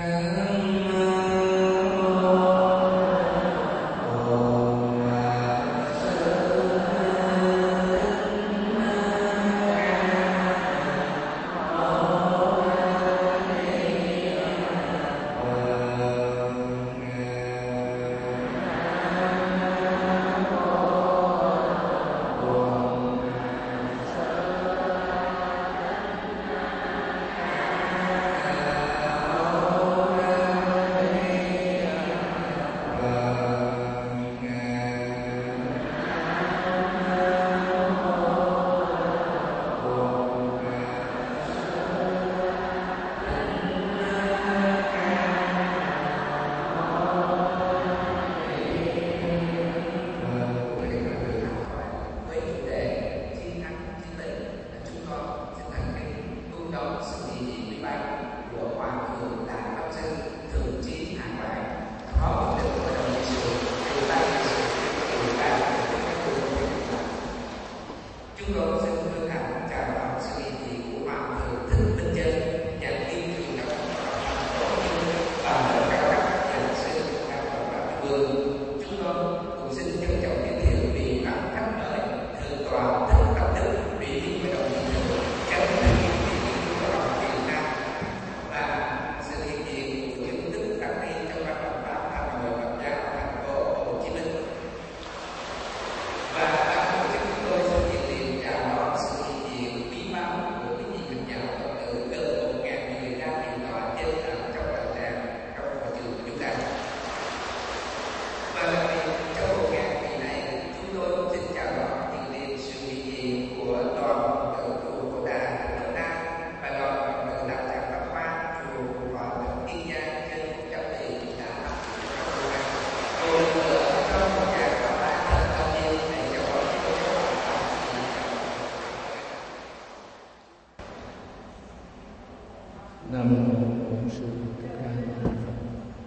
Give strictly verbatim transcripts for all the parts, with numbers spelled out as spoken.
Nam mô Bổn Sư Thích Ca Mâu Ni Phật.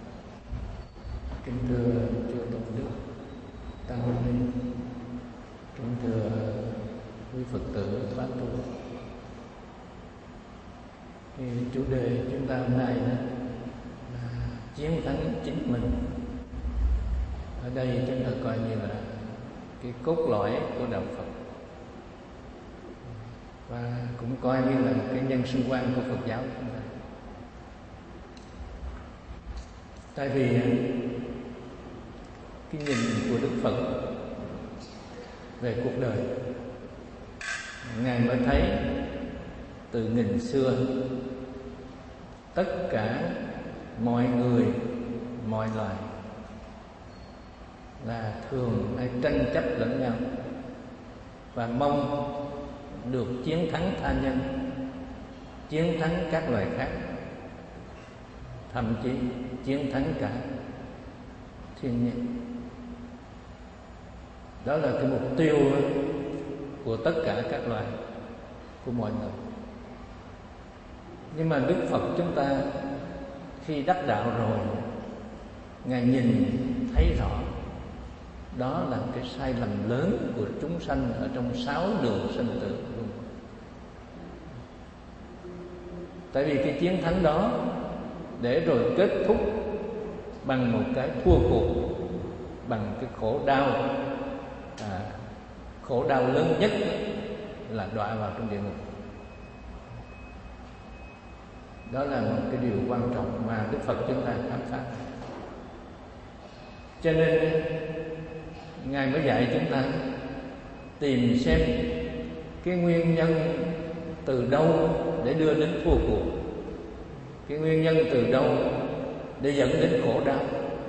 Kính thưa chư tôn đức, tăng ni, kính thưa quý Phật tử pháp tu. Thì chủ đề chúng ta hôm nay đó là chiến thắng chính mình. Ở đây chúng ta coi như là cái cốt lõi của đạo Phật, và cũng coi như là cái nhân sinh quan của Phật giáo chúng ta. Tại vì cái nhìn của Đức Phật về cuộc đời, Ngài mới thấy từ nghìn xưa tất cả mọi người, mọi loài là thường hay tranh chấp lẫn nhau và mong được chiến thắng tha nhân, chiến thắng các loài khác, thậm chí chiến thắng cả thiên nhiên. Đó là cái mục tiêu của tất cả các loài, của mọi người. Nhưng mà Đức Phật chúng ta khi đắc đạo rồi, Ngài nhìn thấy rõ đó là cái sai lầm lớn của chúng sanh ở trong sáu đường sinh tử. Tại vì cái chiến thắng đó để rồi kết thúc bằng một cái thua cuộc, bằng cái khổ đau, à, khổ đau lớn nhất là đọa vào trong địa ngục. Đó là một cái điều quan trọng mà Đức Phật chúng ta khám phá. Cho nên Ngài mới dạy chúng ta tìm xem cái nguyên nhân từ đâu để đưa đến thua cuộc, cái nguyên nhân từ đâu để dẫn đến khổ đau,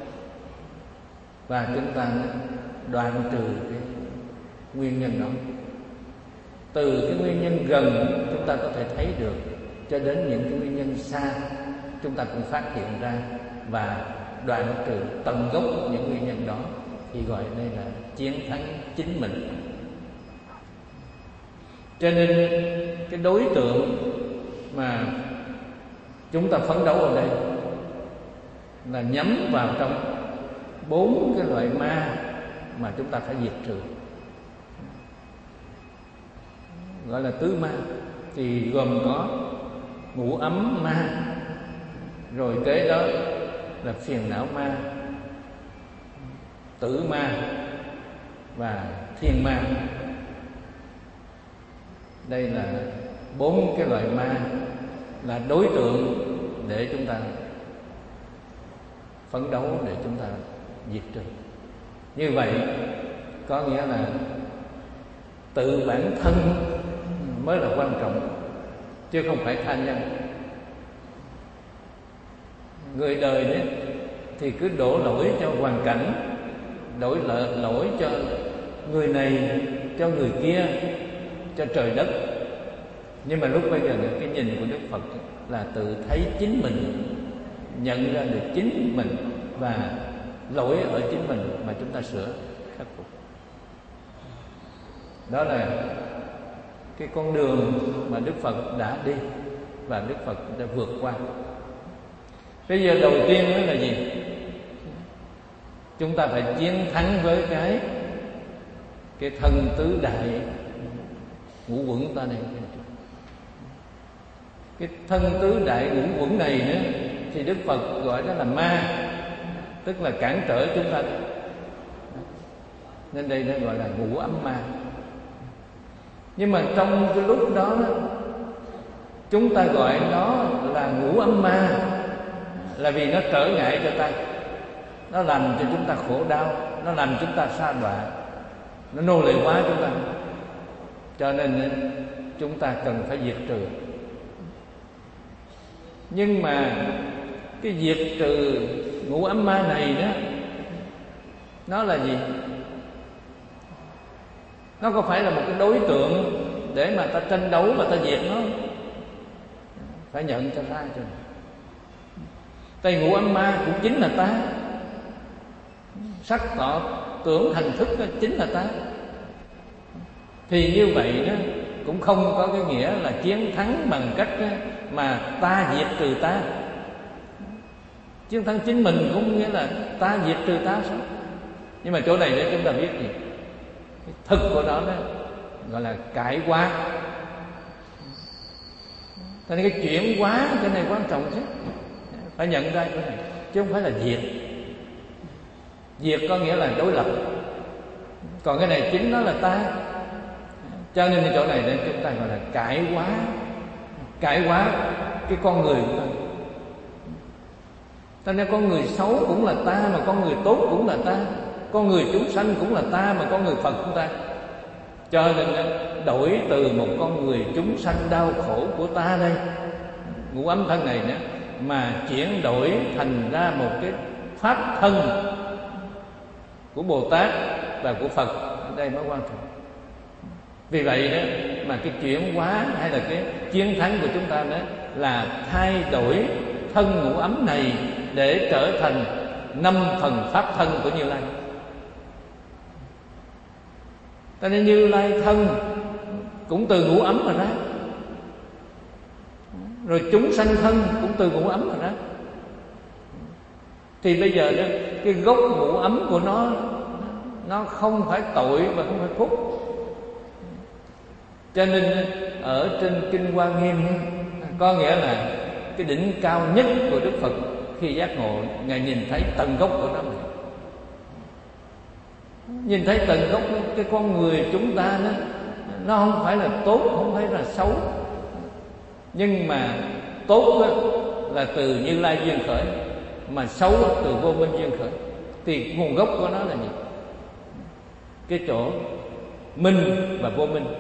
và chúng ta đoạn trừ cái nguyên nhân đó. Từ cái nguyên nhân gần chúng ta có thể thấy được, cho đến những cái nguyên nhân xa chúng ta cũng phát hiện ra và đoạn trừ tận gốc những nguyên nhân đó, thì gọi đây là chiến thắng chính mình. Cho nên cái đối tượng mà chúng ta phấn đấu ở đây là nhắm vào trong bốn cái loại ma mà chúng ta phải diệt trừ, gọi là tứ ma. Thì gồm có ngũ ấm ma, rồi kế đó là phiền não ma, tử ma và thiên ma. Đây là bốn cái loại ma là đối tượng để chúng ta phấn đấu, để chúng ta diệt trừ. Như vậy có nghĩa là tự bản thân mới là quan trọng, chứ không phải tha nhân. Người đời đấy thì cứ đổ lỗi cho hoàn cảnh, đổ lỗi cho người này, cho người kia, cho trời đất. Nhưng mà lúc bây giờ cái nhìn của Đức Phật là tự thấy chính mình, nhận ra được chính mình và lỗi ở chính mình mà chúng ta sửa, khắc phục. Đó là cái con đường mà Đức Phật đã đi và Đức Phật đã vượt qua. Bây giờ đầu tiên đó là gì? Chúng ta phải chiến thắng với cái cái thân tứ đại ngũ quẩn ta này. Cái thân tứ đại ngũ quẩn này nữa thì Đức Phật gọi đó là ma, tức là cản trở chúng ta. Nên đây nó gọi là ngũ ấm ma. Nhưng mà trong cái lúc đó chúng ta gọi nó là ngũ ấm ma là vì nó trở ngại cho ta, nó làm cho chúng ta khổ đau, nó làm chúng ta sa đọa, nó nô lệ hóa chúng ta. Cho nên chúng ta cần phải diệt trừ. Nhưng mà cái diệt trừ ngũ ấm ma này đó, nó là gì? Nó có phải là một cái đối tượng để mà ta tranh đấu và ta diệt nó? Phải nhận cho ra cho. Tại ngũ ấm ma cũng chính là ta, sắc tọ tưởng thành thức đó chính là ta. Thì như vậy đó cũng không có cái nghĩa là chiến thắng bằng cách mà ta diệt trừ ta. Chiến thắng chính mình cũng nghĩa là ta diệt trừ ta sao? Nhưng mà chỗ này để chúng ta biết gì? Cái thực của nó đó gọi là cải hóa. Cho nên cái chuyển hóa cái này quan trọng chứ, phải nhận ra cái này, chứ không phải là diệt. Diệt có nghĩa là đối lập, còn cái này chính nó là ta. Cho nên cái chỗ này nên chúng ta gọi là cải hóa. Cải hóa cái con người của ta. Cho nên con người xấu cũng là ta, mà con người tốt cũng là ta. Con người chúng sanh cũng là ta, mà con người Phật cũng ta. Cho nên đổi từ một con người chúng sanh đau khổ của ta đây, ngũ ấm thân này nữa, mà chuyển đổi thành ra một cái pháp thân của Bồ Tát và của Phật. Ở đây mới quan trọng. Vì vậy đó mà cái chuyển hóa hay là cái chiến thắng của chúng ta đó là thay đổi thân ngũ ấm này để trở thành năm phần pháp thân của Như Lai. Cho nên Như Lai thân cũng từ ngũ ấm mà ra, rồi chúng sanh thân cũng từ ngũ ấm mà ra. Thì bây giờ đó, cái gốc ngũ ấm của nó nó không phải tội và không phải phúc. Cho nên ở trên Kinh Hoa Nghiêm có nghĩa là cái đỉnh cao nhất của Đức Phật khi giác ngộ, Ngài nhìn thấy tận gốc của nó. Nhìn thấy tận gốc cái con người chúng ta đó, nó không phải là tốt, không phải là xấu. Nhưng mà tốt đó là từ Như Lai duyên khởi, mà xấu từ vô minh duyên khởi. Thì nguồn gốc của nó là gì? Cái chỗ minh và vô minh.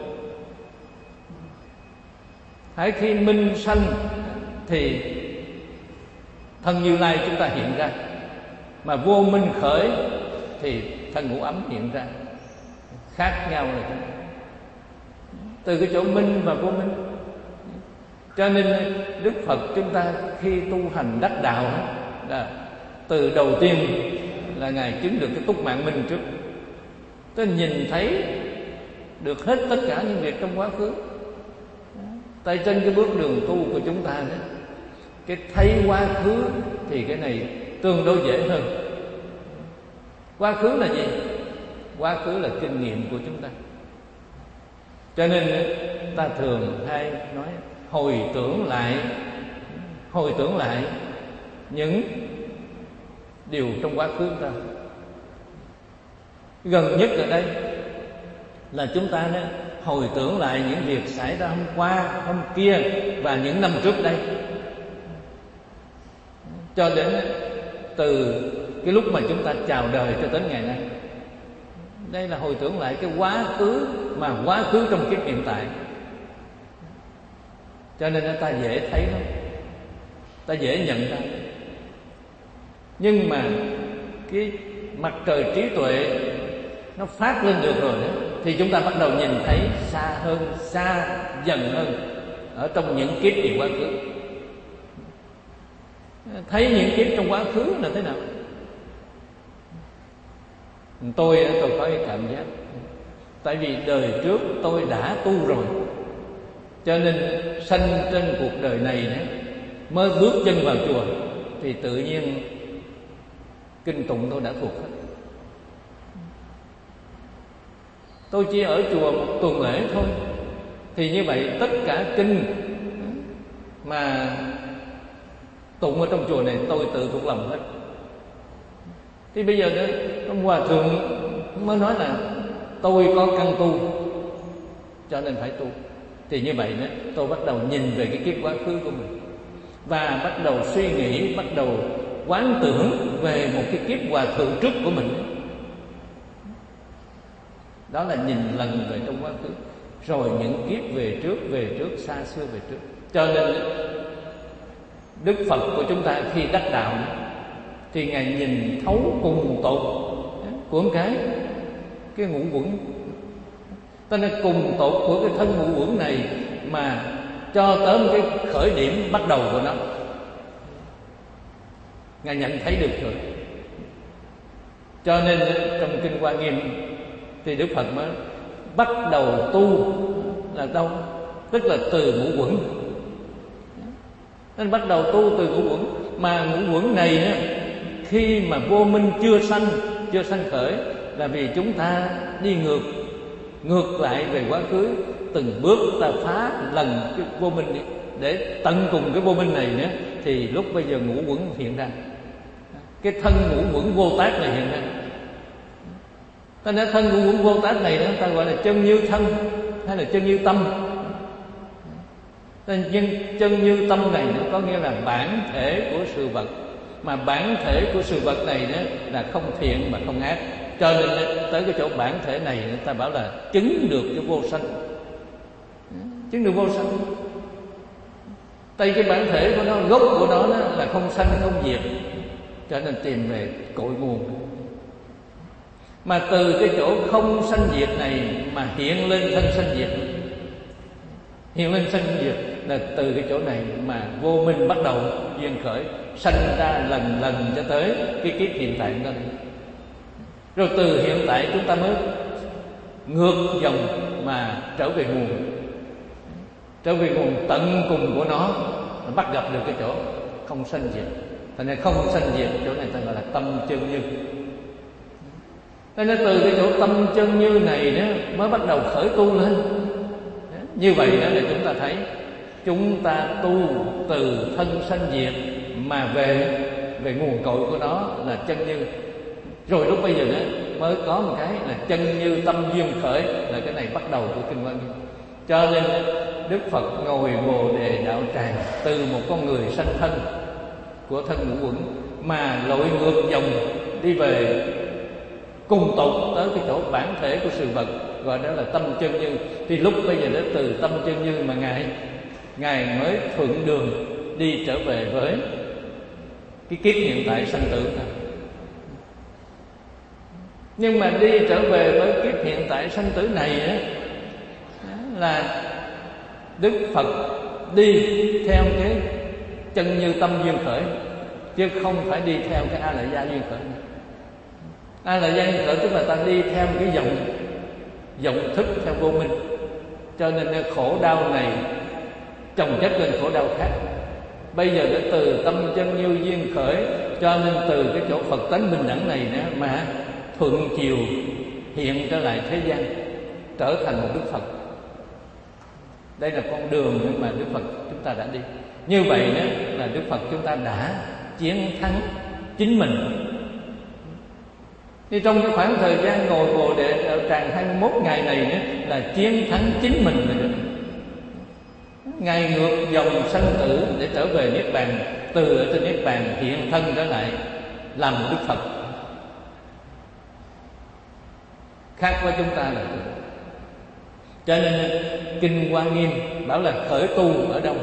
Hãy khi minh sanh thì thân Như Lai chúng ta hiện ra, mà vô minh khởi thì thân ngũ ấm hiện ra. Khác nhau là thế. Từ cái chỗ minh và vô minh. Cho nên Đức Phật chúng ta khi tu hành đắc đạo là từ đầu tiên là Ngài chứng được cái túc mạng minh trước. Tôi nhìn thấy được hết tất cả những việc trong quá khứ. Tại trên cái bước đường tu của chúng ta đó, cái thấy quá khứ thì cái này tương đối dễ hơn. Quá khứ là gì? Quá khứ là kinh nghiệm của chúng ta. Cho nên ta thường hay nói hồi tưởng lại, hồi tưởng lại những điều trong quá khứ ta. Gần nhất ở đây là chúng ta đó hồi tưởng lại những việc xảy ra hôm qua, hôm kia và những năm trước đây, cho đến từ cái lúc mà chúng ta chào đời cho đến ngày nay. Đây là hồi tưởng lại cái quá khứ, mà quá khứ trong kiếp hiện tại. Cho nên ta dễ thấy lắm, ta dễ nhận ra. Nhưng mà cái mặt trời trí tuệ nó phát lên được rồi đó, thì chúng ta bắt đầu nhìn thấy xa hơn, xa dần hơn ở trong những kiếp về quá khứ. Thấy những kiếp trong quá khứ là thế nào? Tôi tôi có cái cảm giác, tại vì đời trước tôi đã tu rồi, cho nên sanh trên cuộc đời này đó, mới bước chân vào chùa thì tự nhiên kinh tụng tôi đã thuộc hết. Tôi chỉ ở chùa một tuần lễ thôi, thì như vậy tất cả kinh mà tụng ở trong chùa này tôi tự thuộc lòng hết. Thì bây giờ đó, ông hòa thượng mới nói là tôi có căn tu, cho nên phải tu. Thì như vậy đó, tôi bắt đầu nhìn về cái kiếp quá khứ của mình, và bắt đầu suy nghĩ, bắt đầu quán tưởng về một cái kiếp hòa thượng trước của mình. Đó là nhìn lần về trong quá khứ, rồi những kiếp về trước, về trước, xa xưa về trước. Cho nên Đức Phật của chúng ta khi đắc đạo thì Ngài nhìn thấu cùng tột của một cái cái ngũ quẩn. Cho nên cùng tột của cái thân ngũ quẩn này mà cho tới một cái khởi điểm bắt đầu của nó, Ngài nhận thấy được rồi. Cho nên trong Kinh Hoa Nghiêm thì Đức Phật mới bắt đầu tu là đâu? Tức là từ ngũ quẩn. Nên bắt đầu tu từ ngũ quẩn. Mà ngũ quẩn này khi mà vô minh chưa sanh, chưa sanh khởi, là vì chúng ta đi ngược ngược lại về quá khứ, từng bước ta phá lần cái vô minh đi, để tận cùng cái vô minh này nữa, thì lúc bây giờ ngũ quẩn hiện ra, cái thân ngũ quẩn vô tác này hiện ra. Ta nói thân ngũ quẩn vô tác này đó, ta gọi là chân như thân hay là chân như tâm. Nhưng chân như tâm này nó có nghĩa là bản thể của sự vật, mà bản thể của sự vật này đó là không thiện mà không ác. Cho nên tới cái chỗ bản thể này người ta bảo là chứng được cái vô sanh, chứng được vô sanh. Tại cái bản thể của nó, gốc của nó, nó là không sanh không diệt, cho nên tìm về cội nguồn. Mà từ cái chỗ không sanh diệt này mà hiện lên thân sanh diệt, hiện lên sanh diệt là từ cái chỗ này mà vô minh bắt đầu duyên khởi, sanh ra lần lần cho tới cái kiếp hiện tại của ta. Rồi từ hiện tại chúng ta mới ngược dòng mà trở về nguồn, trở về nguồn tận cùng của nó, bắt gặp được cái chỗ không sanh diệt. Thành ra không sanh diệt, chỗ này ta gọi là tâm chân như. Nên từ cái chỗ tâm chân như này đó mới bắt đầu khởi tu lên. Như vậy đó để chúng ta thấy chúng ta tu từ thân sanh diệt mà về về nguồn cội của nó là chân như. Rồi lúc bây giờ đó mới có một cái là chân như tâm duyên khởi, là cái này bắt đầu của Kinh Hoa Nghiêm. Cho nên Đức Phật ngồi Bồ Đề đạo tràng, từ một con người sanh thân của thân ngũ quẩn mà lội ngược dòng đi về cùng tột tới cái chỗ bản thể của sự vật, gọi đó là tâm chân như. Thì lúc bây giờ đó từ tâm chân như mà ngài ngài mới thuận đường đi trở về với cái kiếp hiện tại sanh tử này. Nhưng mà đi trở về với kiếp hiện tại sanh tử này á, là Đức Phật đi theo cái chân như tâm duyên khởi, chứ không phải đi theo cái A Lại Gia duyên khởi. A Lại Gia duyên khởi tức là ta đi theo cái dòng dòng thức theo vô minh, cho nên khổ đau này chồng chất lên khổ đau khác. Bây giờ đã từ tâm chân như duyên khởi, cho nên từ cái chỗ Phật tánh bình đẳng này nữa mà thuận chiều hiện trở lại thế gian, trở thành một Đức Phật. Đây là con đường mà Đức Phật chúng ta đã đi. Như vậy đó là Đức Phật chúng ta đã chiến thắng chính mình. Thì trong cái khoảng thời gian ngồi Bồ Đề ở tràng hai mươi mốt ngày này nữa là chiến thắng chính mình rồi. Ngài ngược dòng sanh tử để trở về Niết Bàn, từ ở trên Niết Bàn hiện thân trở lại làm một Đức Phật. Khác với chúng ta là cho nên Kinh Hoa Nghiêm bảo là khởi tu ở đâu?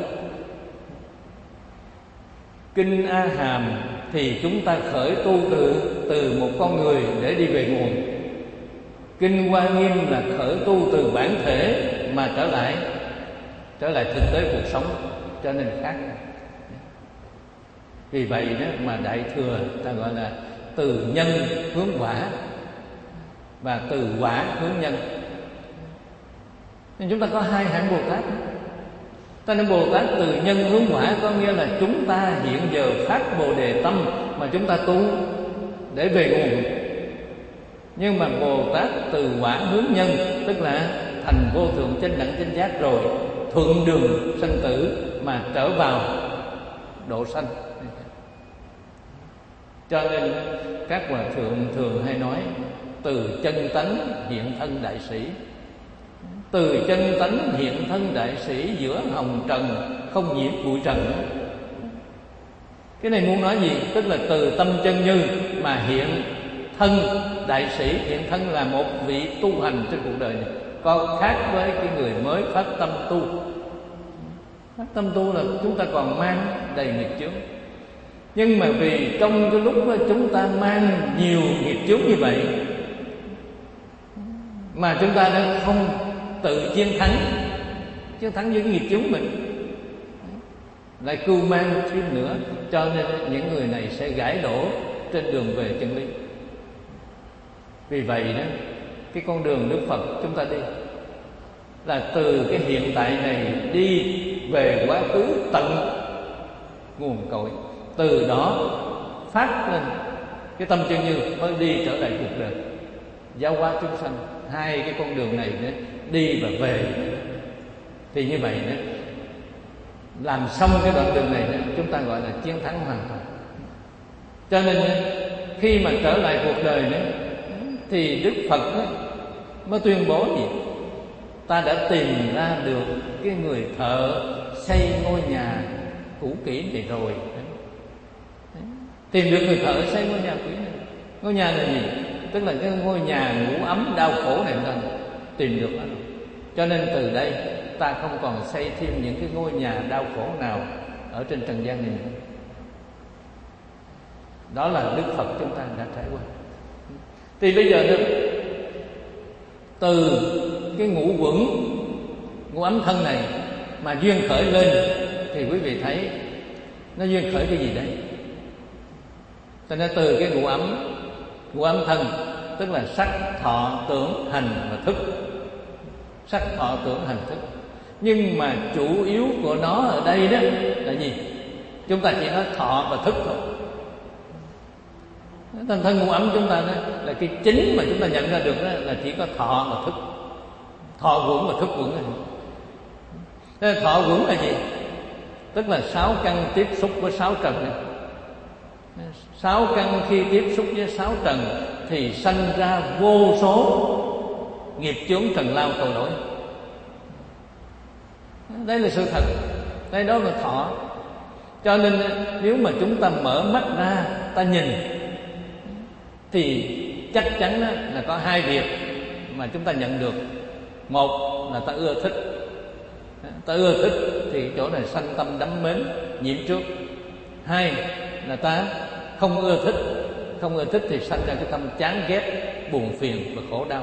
Kinh A Hàm thì chúng ta khởi tu từ từ một con người để đi về nguồn. Kinh Hoa Nghiêm là khởi tu từ bản thể mà trở lại trở lại thực tế cuộc sống, cho nên khác. Vì vậy đó mà Đại Thừa ta gọi là từ nhân hướng quả và từ quả hướng nhân. Nên chúng ta có hai hạng Bồ Tát. Ta nên Bồ Tát từ nhân hướng quả có nghĩa là chúng ta hiện giờ phát Bồ Đề tâm mà chúng ta tu để về nguồn. Nhưng mà Bồ Tát từ quả hướng nhân, tức là thành vô thượng chánh đẳng chánh giác rồi, thuận đường sanh tử mà trở vào độ sanh. Cho nên các hòa thượng thường hay nói từ chân tánh hiện thân đại sĩ. Từ chân tánh hiện thân đại sĩ, giữa hồng trần không nhiễm bụi trần. Cái này muốn nói gì? Tức là từ tâm chân như mà hiện thân đại sĩ. Hiện thân là một vị tu hành trên cuộc đời này, có khác với cái người mới phát tâm tu. Phát tâm tu là chúng ta còn mang đầy nghiệp chướng. Nhưng mà vì trong cái lúc chúng ta mang nhiều nghiệp chướng như vậy mà chúng ta đã không tự chiến thắng chiến thắng những nghiệp chướng mình, lại cưu mang thêm nữa, cho nên những người này sẽ gãy đổ trên đường về chân lý. Vì vậy đó, cái con đường Đức Phật chúng ta đi là từ cái hiện tại này đi về quá khứ tận nguồn cội, từ đó phát lên cái tâm chân như mới đi trở lại cuộc đời giáo hóa chúng sanh. Hai cái con đường này nữa, đi và về, thì như vậy nữa, làm xong cái đoạn đường này nữa, chúng ta gọi là chiến thắng hoàn toàn. Cho nên khi mà trở lại cuộc đời nữa thì Đức Phật mới tuyên bố gì? Ta đã tìm ra được cái người thợ xây ngôi nhà cũ kỹ này rồi. Tìm được người thợ xây ngôi nhà cũ này. Ngôi nhà là gì? Tức là cái ngôi nhà ngủ ấm đau khổ này thôi, tìm được đó. Cho nên từ đây ta không còn xây thêm những cái ngôi nhà đau khổ nào ở trên trần gian này nữa. Đó là Đức Phật chúng ta đã trải qua. Thì bây giờ được từ cái ngũ quẩn, ngũ ấm thân này mà duyên khởi lên, thì quý vị thấy nó duyên khởi cái gì đấy? Cho nên từ cái ngũ ấm, ngũ ấm thân tức là sắc, thọ, tưởng, hành và thức. Sắc, thọ, tưởng, hành, thức. Nhưng mà chủ yếu của nó ở đây đó là gì? Chúng ta chỉ nói thọ và thức thôi. Thành thân ngũ ấm chúng ta đó là cái chính mà chúng ta nhận ra được đó là chỉ có thọ và thức. Thọ quẩn và thức quẩn này. Thế thọ quẩn là gì? Tức là sáu căn tiếp xúc với sáu trần này. Sáu căn khi tiếp xúc với sáu trần thì sanh ra vô số nghiệp chướng trần lao tội lỗi. Đây là sự thật. Đây đó là thọ. Cho nên nếu mà chúng ta mở mắt ra, ta nhìn, thì chắc chắn đó là có hai việc mà chúng ta nhận được. Một là ta ưa thích. Ta ưa thích thì chỗ này sanh tâm đắm mến, nhiễm trước. Hai là ta không ưa thích. Không ưa thích thì sanh ra cái tâm chán ghét, buồn phiền và khổ đau.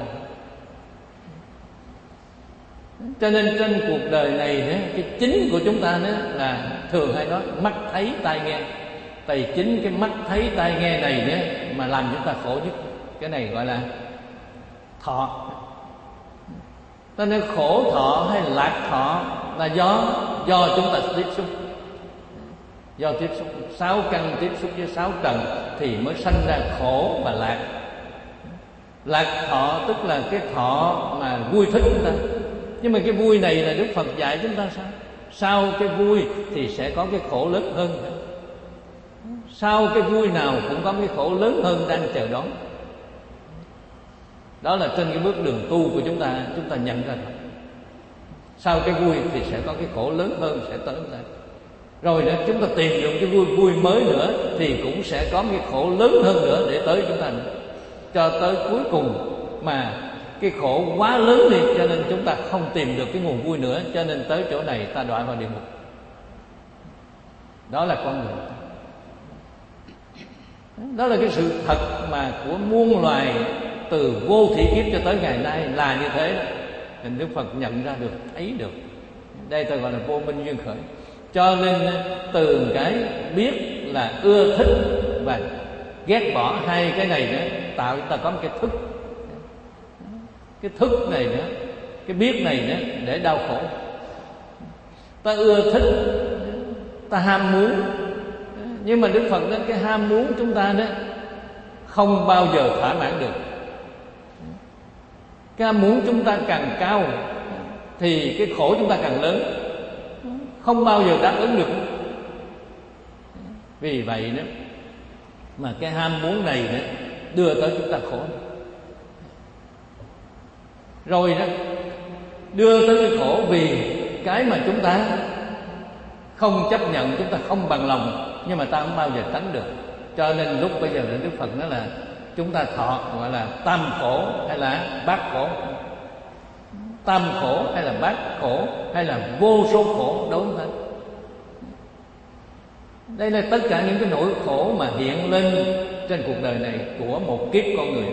Cho nên trên cuộc đời này cái chính của chúng ta đó là thường hay nói mắt thấy tai nghe. Tại chính cái mắt thấy tai nghe này đó mà làm chúng ta khổ nhất. Cái này gọi là thọ. Cho nên khổ thọ hay lạc thọ là do do chúng ta tiếp xúc. Do tiếp xúc sáu căn tiếp xúc với sáu trần thì mới sanh ra khổ và lạc. Lạc thọ tức là cái thọ mà vui thích chúng ta. Nhưng mà cái vui này là Đức Phật dạy chúng ta sao? Sau cái vui thì sẽ có cái khổ lớn hơn. sau cái vui nào cũng có cái khổ lớn hơn đang chờ đón. Đó là trên cái bước đường tu của chúng ta, chúng ta nhận ra rồi. Sau cái vui thì sẽ có cái khổ lớn hơn sẽ tới chúng ta. Rồi nữa chúng ta tìm được cái vui vui mới nữa thì cũng sẽ có cái khổ lớn hơn nữa để tới chúng ta nữa. Cho tới cuối cùng mà cái khổ quá lớn đi, cho nên chúng ta không tìm được cái nguồn vui nữa, cho nên tới chỗ này ta đọa vào địa ngục. Đó là con người. Đó là cái sự thật mà của muôn loài từ vô thị kiếp cho tới ngày nay là như thế đó. Nên Đức Phật nhận ra được, thấy được. Đây ta gọi là vô minh duyên khởi. Cho nên từ cái biết là ưa thích và ghét bỏ hai cái này nữa, tạo ta có một cái thức. Cái thức này nữa, cái biết này nữa để đau khổ. Ta ưa thích, ta ham muốn. Nhưng mà Đức Phật nói cái ham muốn chúng ta đó không bao giờ thỏa mãn được. Cái ham muốn chúng ta càng cao thì cái khổ chúng ta càng lớn, không bao giờ đáp ứng được. Vì vậy đó mà cái ham muốn này đó đưa tới chúng ta khổ. Rồi đó đưa tới cái khổ vì cái mà chúng ta không chấp nhận, chúng ta không bằng lòng, nhưng mà ta không bao giờ tránh được. Cho nên lúc bây giờ Đức Phật nói là chúng ta thọ gọi là tam khổ hay là bát khổ. Tam khổ hay là bát khổ hay là vô số khổ đối với ta. Đây là tất cả những cái nỗi khổ mà hiện lên trên cuộc đời này của một kiếp con người.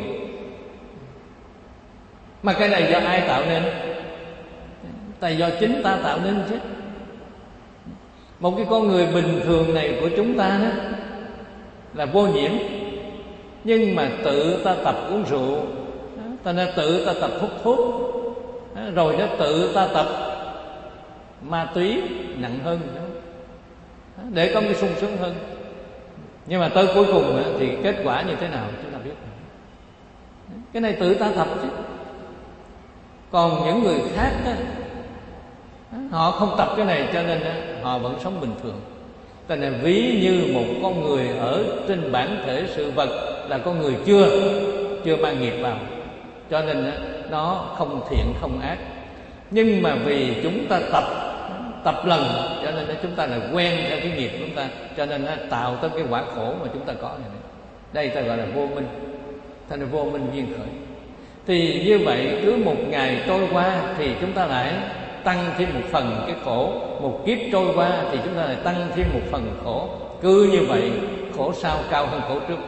Mà cái này do ai tạo nên? Tại do chính ta tạo nên chứ. Một cái con người bình thường này của chúng ta đó là vô nhiễm, nhưng mà tự ta tập uống rượu, ta nên tự ta tập hút thuốc, rồi nó tự ta tập ma túy nặng hơn để có cái sung sướng hơn. Nhưng mà tới cuối cùng thì kết quả như thế nào chúng ta biết. Cái này tự ta tập chứ. Còn những người khác đó, họ không tập cái này cho nên họ vẫn sống bình thường. Tại nên ví như một con người ở trên bản thể sự vật là con người chưa chưa mang nghiệp vào, cho nên nó không thiện không ác. Nhưng mà vì chúng ta tập tập lần, cho nên chúng ta là quen theo cái nghiệp của chúng ta, cho nên nó tạo tới cái quả khổ mà chúng ta có này. Đây ta gọi là vô minh, thành là vô minh duyên khởi. Thì như vậy cứ một ngày trôi qua thì chúng ta lại tăng thêm một phần cái khổ. Một kiếp trôi qua thì chúng ta lại tăng thêm một phần khổ. Cứ như vậy khổ sau cao hơn khổ trước,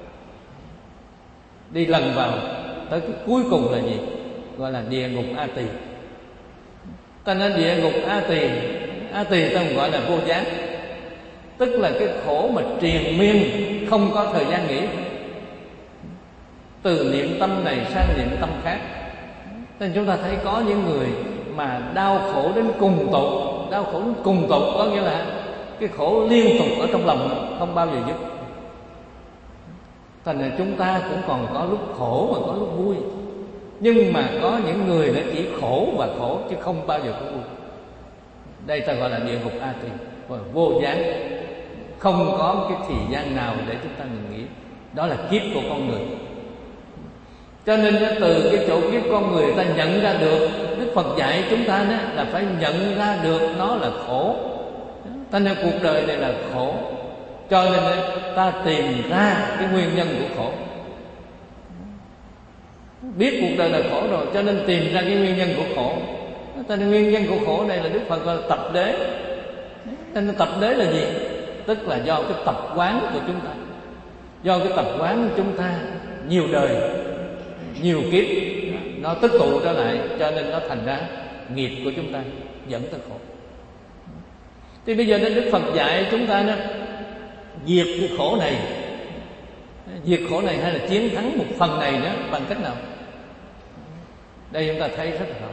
đi lần vào tới cái cuối cùng là gì? Gọi là địa ngục A Tỳ. Ta nói địa ngục A Tỳ, A Tỳ ta gọi là vô gián, tức là cái khổ mà triền miên không có thời gian nghỉ, từ niệm tâm này sang niệm tâm khác. Nên chúng ta thấy có những người mà đau khổ đến cùng tột, đau khổ đến cùng tột có nghĩa là cái khổ liên tục ở trong lòng không bao giờ dứt. Thành ra chúng ta cũng còn có lúc khổ mà có lúc vui. Nhưng mà có những người đã chỉ khổ và khổ chứ không bao giờ có vui. Đây ta gọi là địa ngục A Tỳ, vô gián, không có cái thời gian nào để chúng ta ngừng nghỉ. Đó là kiếp của con người. Cho nên từ cái chỗ kiếp con người ta nhận ra được, Đức Phật dạy chúng ta đó là phải nhận ra được nó là khổ. Ta nên cuộc đời này là khổ, cho nên ta tìm ra cái nguyên nhân của khổ. Biết cuộc đời là khổ rồi, cho nên tìm ra cái nguyên nhân của khổ. Ta nên nguyên nhân của khổ này là Đức Phật gọi là tập đế. Nên tập đế là gì? Tức là do cái tập quán của chúng ta, do cái tập quán của chúng ta nhiều đời, nhiều kiếp nó tích tụ trở lại, cho nên nó thành ra nghiệp của chúng ta dẫn tới khổ. Thì bây giờ nên Đức Phật dạy chúng ta đó, diệt cái khổ này, diệt khổ này hay là chiến thắng một phần này nữa bằng cách nào? Đây chúng ta thấy rất rõ.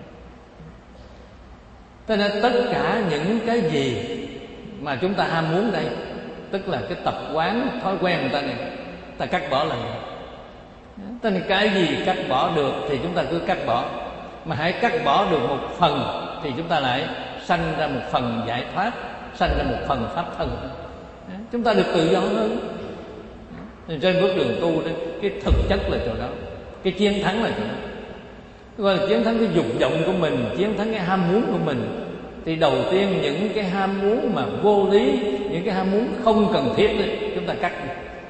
Thế nên tất cả những cái gì mà chúng ta ham muốn đây, tức là cái tập quán, thói quen của ta này, ta cắt bỏ lần. Thế nên cái gì cắt bỏ được thì chúng ta cứ cắt bỏ. Mà hãy cắt bỏ được một phần thì chúng ta lại sanh ra một phần giải thoát, sanh ra một phần pháp thân. chúng ta được tự do hơn. Trên bước đường tu đó, cái thực chất là chỗ đó, cái chiến thắng là chỗ đó. Gọi là chiến thắng cái dục vọng của mình, chiến thắng cái ham muốn của mình. Thì đầu tiên những cái ham muốn mà vô lý, những cái ham muốn không cần thiết đó, chúng ta cắt.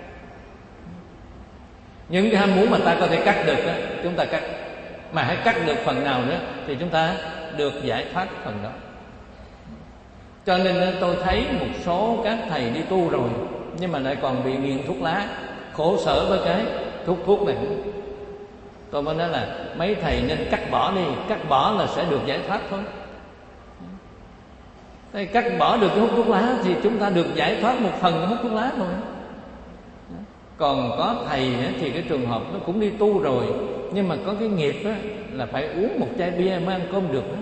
Những cái ham muốn mà ta có thể cắt được đó, chúng ta cắt. Mà hãy cắt được phần nào nữa thì chúng ta được giải thoát phần đó. Cho nên tôi thấy một số các thầy đi tu rồi nhưng mà lại còn bị nghiện thuốc lá, khổ sở với cái thuốc thuốc này. Tôi mới nói là mấy thầy nên cắt bỏ đi, cắt bỏ là sẽ được giải thoát thôi. Thế cắt bỏ được cái hút thuốc lá thì chúng ta được giải thoát một phần hút thuốc lá thôi. Còn có thầy thì cái trường hợp nó cũng đi tu rồi nhưng mà có cái nghiệp đó, là phải uống một chai bia mới ăn cơm được đó.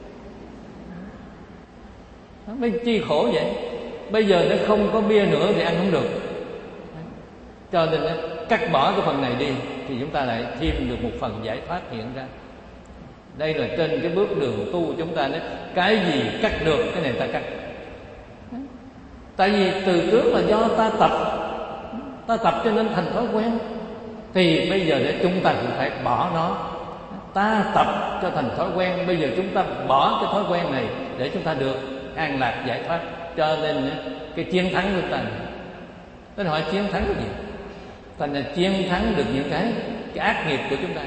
Mới chi khổ vậy. Bây giờ nó không có bia nữa thì ăn không được. Cho nên cắt bỏ cái phần này đi thì chúng ta lại thêm được một phần giải thoát hiện ra. Đây là trên cái bước đường tu chúng ta nói, cái gì cắt được cái này ta cắt. Tại vì từ trước là do ta tập, ta tập cho nên thành thói quen. Thì bây giờ để chúng ta cũng phải bỏ nó. Ta tập cho thành thói quen, bây giờ chúng ta bỏ cái thói quen này để chúng ta được an lạc giải thoát. Cho nên cái chiến thắng của ta, tôi hỏi chiến thắng cái gì? Thành là chiến thắng được những cái, cái ác nghiệp của chúng ta.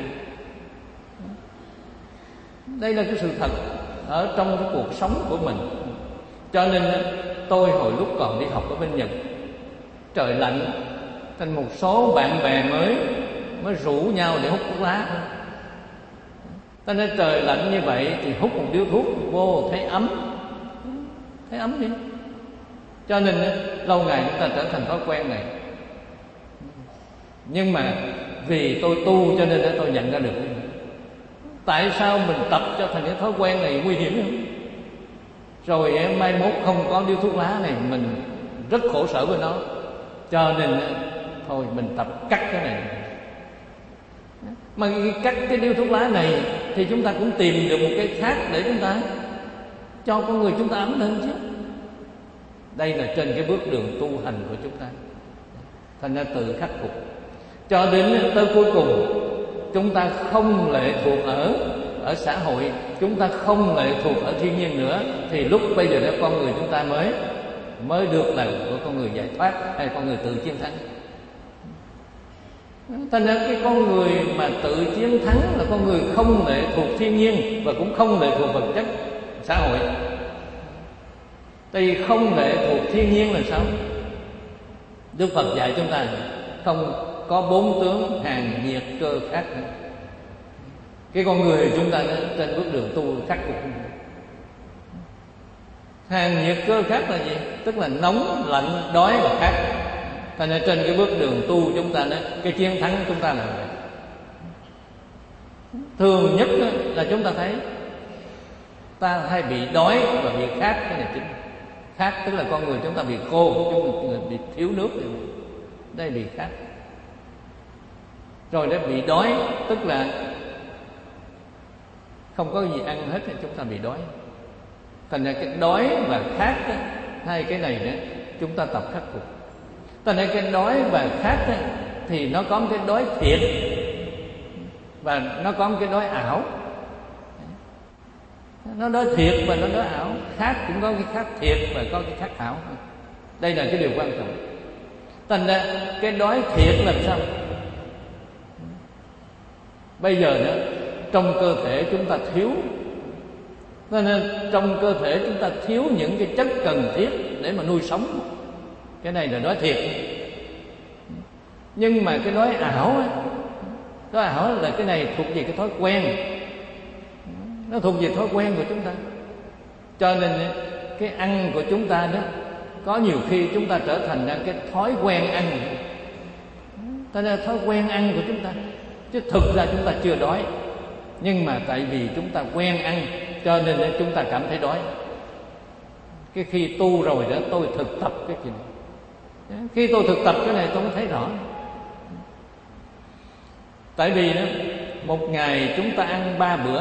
Đây là cái sự thật ở trong cái cuộc sống của mình. Cho nên tôi hồi lúc còn đi học ở bên Nhật, trời lạnh, thành một số bạn bè mới mới rủ nhau để hút thuốc lá thôi. Ta nói trời lạnh như vậy thì hút một điếu thuốc vô thấy ấm, thấy ấm đi. Cho nên lâu ngày chúng ta trở thành thói quen này. Nhưng mà vì tôi tu cho nên tôi nhận ra được tại sao mình tập cho thành cái thói quen này nguy hiểm không? Rồi mai mốt không có điếu thuốc lá này mình rất khổ sở với nó. Cho nên thôi mình tập cắt cái này. Mà cắt cái điếu thuốc lá này thì chúng ta cũng tìm được một cái khác để chúng ta cho con người chúng ta ấm lên chứ. Đây là trên cái bước đường tu hành của chúng ta. Thành ra tự khắc phục. Cho đến tới cuối cùng chúng ta không lệ thuộc ở ở xã hội, chúng ta không lệ thuộc ở thiên nhiên nữa, thì lúc bây giờ đó con người chúng ta mới mới được là của con người giải thoát hay con người tự chiến thắng. Thành ra cái con người mà tự chiến thắng là con người không lệ thuộc thiên nhiên và cũng không lệ thuộc vật chất xã hội. Tại vì không lệ thuộc thiên nhiên là sao? Đức Phật dạy chúng ta không có bốn tướng hàn nhiệt cơ khắc. Cái con người chúng ta trên bước đường tu khắc phục. Hàn nhiệt cơ khắc là gì? Tức là nóng, lạnh, đói và khát. Thành ra trên cái bước đường tu chúng ta nói, cái chiến thắng chúng ta là vậy. Thường nhất là chúng ta thấy ta hay bị đói và bị khát. Cái này chính khát tức là con người chúng ta bị khô, chúng ta bị thiếu nước. Đây bị khát. Rồi để bị đói tức là không có gì ăn hết thì chúng ta bị đói. Thành ra cái đói và khát đó, hai cái này nữa chúng ta tập khắc phục. Thành ra cái đói và khát đó, thì nó có một cái đói thiệt và nó có một cái đói ảo. Nó đói thiệt và nó đói ảo. Khát cũng có cái khát thiệt và có cái khát ảo. Đây là cái điều quan trọng. Thành ra cái đói thiệt làm sao? Bây giờ nữa trong cơ thể chúng ta thiếu, nên trong cơ thể chúng ta thiếu những cái chất cần thiết để mà nuôi sống. Cái này là đói thiệt. Nhưng mà cái đói ảo ấy, đói ảo là cái này thuộc về cái thói quen. Nó thuộc về thói quen của chúng ta. Cho nên cái ăn của chúng ta đó, có nhiều khi chúng ta trở thành ra cái thói quen ăn. Đó là thói quen ăn của chúng ta. Chứ thực ra chúng ta chưa đói. Nhưng mà tại vì chúng ta quen ăn, cho nên chúng ta cảm thấy đói. Cái khi tu rồi đó, tôi thực tập cái chuyện này. Khi tôi thực tập cái này tôi mới thấy rõ. Tại vì đó, một ngày chúng ta ăn ba bữa.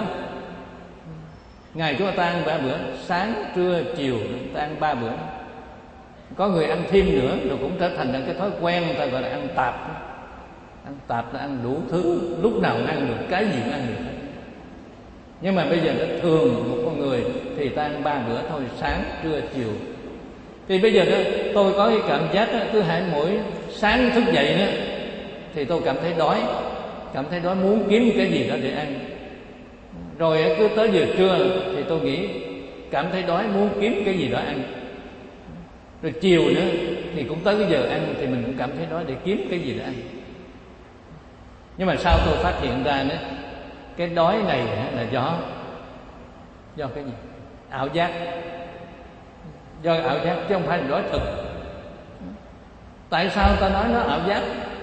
Ngày chúng ta ăn ba bữa, sáng, trưa, chiều, chúng ta ăn ba bữa. Có người ăn thêm nữa rồi cũng trở thành cái thói quen, người ta gọi là ăn tạp. Ăn tạp là ăn đủ thứ, lúc nào ăn được, cái gì cũng ăn được. Nhưng mà bây giờ nó thường một con người thì ta ăn ba bữa thôi, sáng, trưa, chiều. Thì bây giờ đó tôi có cái cảm giác đó, cứ hãy mỗi sáng thức dậy đó thì tôi cảm thấy đói, cảm thấy đói muốn kiếm cái gì đó để ăn. Rồi cứ tới giờ trưa thì tôi nghĩ cảm thấy đói muốn kiếm cái gì đó ăn. Rồi chiều nữa thì cũng tới cái giờ ăn thì mình cũng cảm thấy đói để kiếm cái gì đó ăn. Nhưng mà sau tôi phát hiện ra nữa, cái đói này là do do cái gì? Ảo giác. Do ảo giác chứ không phải là đói thực. Tại sao ta nói nó ảo giác?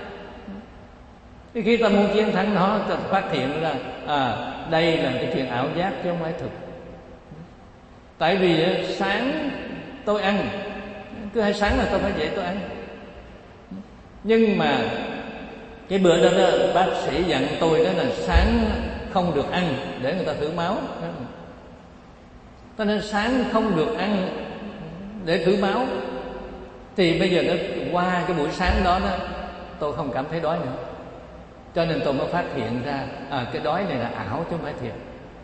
Khi ta muốn chiến thắng nó, ta phát hiện ra à, đây là cái chuyện ảo giác chứ không phải thực. Tại vì sáng tôi ăn, cứ hai sáng là tôi phải dậy tôi ăn. Nhưng mà cái bữa đó, đó bác sĩ dặn tôi đó là sáng không được ăn để người ta thử máu. Cho nên sáng không được ăn để thử máu. Thì bây giờ nó qua cái buổi sáng đó, đó tôi không cảm thấy đói nữa. Cho nên tôi mới phát hiện ra à, cái đói này là ảo chứ không phải thiệt.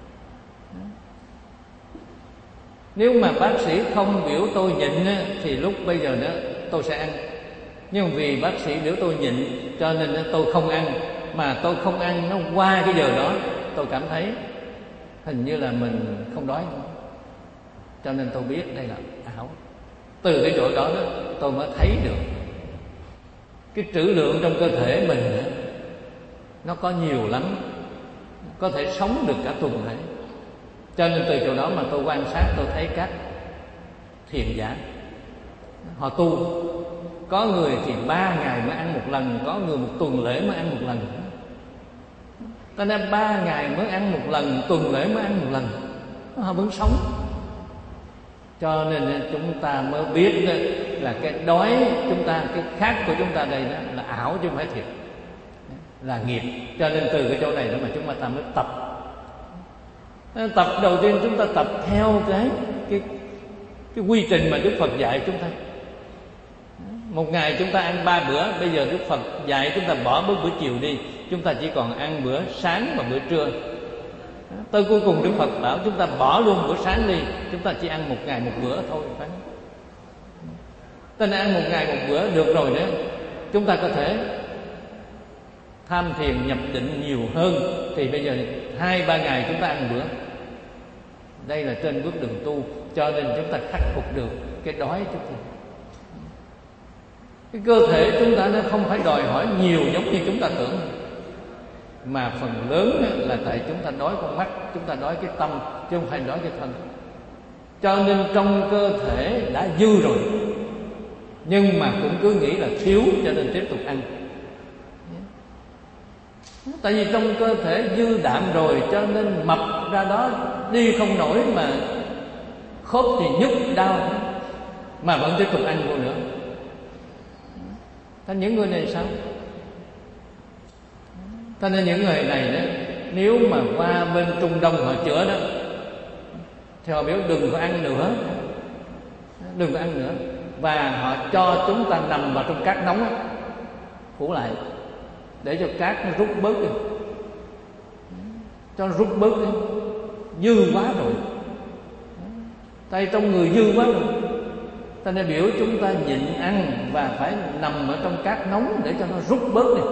Nếu mà bác sĩ không biểu tôi nhịn á, thì lúc bây giờ nữa tôi sẽ ăn. Nhưng vì bác sĩ biểu tôi nhịn cho nên tôi không ăn. Mà tôi không ăn, nó qua cái giờ đó tôi cảm thấy hình như là mình không đói nữa. Cho nên tôi biết đây là ảo. Từ cái chỗ đó, đó tôi mới thấy được cái trữ lượng trong cơ thể mình đó, nó có nhiều lắm, có thể sống được cả tuần lễ. Cho nên từ chỗ đó mà tôi quan sát, tôi thấy các thiền giả họ tu, có người thì ba ngày mới ăn một lần, có người một tuần lễ mới ăn một lần. Cho nên ba ngày mới ăn một lần, tuần lễ mới ăn một lần, họ vẫn sống. Cho nên chúng ta mới biết là cái đói chúng ta, cái khát của chúng ta đây đó là ảo chứ không phải thiệt, là nghiệp. Cho nên từ cái chỗ này đó mà chúng ta mới tập. Tập đầu tiên chúng ta tập theo cái cái cái quy trình mà Đức Phật dạy chúng ta. Một ngày chúng ta ăn ba bữa, bây giờ Đức Phật dạy chúng ta bỏ bữa bữa chiều đi, chúng ta chỉ còn ăn bữa sáng và bữa trưa. Tới cuối cùng Đức Phật bảo chúng ta bỏ luôn bữa sáng đi, chúng ta chỉ ăn một ngày một bữa thôi, phải không? Ta nên ăn một ngày một bữa được rồi đó, chúng ta có thể tham thiền nhập định nhiều hơn. Thì bây giờ hai ba ngày chúng ta ăn bữa. Đây là trên bước đường tu, cho nên chúng ta khắc phục được cái đói chúng ta. Cái cơ thể chúng ta nó không phải đòi hỏi nhiều giống như chúng ta tưởng, mà phần lớn là tại chúng ta đói con mắt, chúng ta đói cái tâm, chứ không phải đói cái thân. Cho nên trong cơ thể đã dư rồi, nhưng mà cũng cứ nghĩ là thiếu, cho nên tiếp tục ăn. Tại vì trong cơ thể dư đạm rồi, cho nên mập ra đó đi không nổi, mà khớp thì nhức đau, mà vẫn tiếp tục ăn vô nữa. Thế những người này sao? Cho nên những người này đó, nếu mà qua bên Trung Đông họ chữa đó, thì họ biểu đừng có ăn nữa, đừng có ăn nữa. Và họ cho chúng ta nằm vào trong cát nóng đó, phủ lại, để cho cát nó rút bớt đi, cho nó rút bớt đi, dư quá rồi. Tại trong người dư quá rồi, ta nên biểu chúng ta nhịn ăn và phải nằm ở trong cát nóng để cho nó rút bớt đi.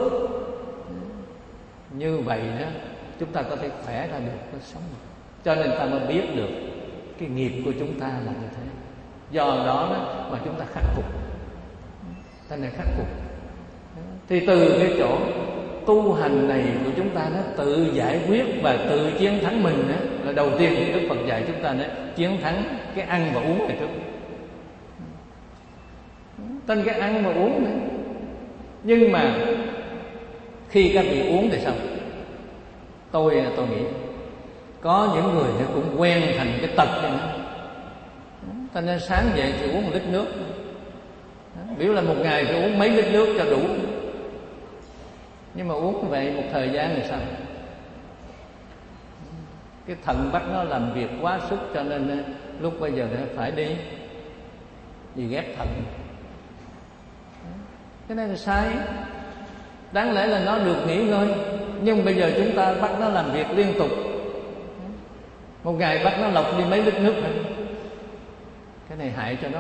Như vậy đó chúng ta có thể khỏe ra được, có sống được. Cho nên ta mới biết được cái nghiệp của chúng ta là như thế. Do đó, đó mà chúng ta khắc phục, ta nên khắc phục. Thì từ cái chỗ tu hành này của chúng ta nó tự giải quyết và tự chiến thắng mình đó, là đầu tiên thì Đức Phật dạy chúng ta đó, chiến thắng cái ăn và uống này trước. Tên cái ăn và uống nữa. Nhưng mà khi các vị uống thì sao? Tôi tôi nghĩ có những người cũng quen thành cái tật này nữa. Cho nên sáng dậy thì uống một lít nước, biểu là một ngày phải uống mấy lít nước cho đủ. Nhưng mà uống vậy một thời gian thì sao? Cái thận bắt nó làm việc quá sức, cho nên lúc bây giờ nó phải đi vì ghét thận. Cái này là sai. Đáng lẽ là nó được nghỉ ngơi, nhưng bây giờ chúng ta bắt nó làm việc liên tục. Một ngày bắt nó lọc đi mấy lít nước nữa. Cái này hại cho nó.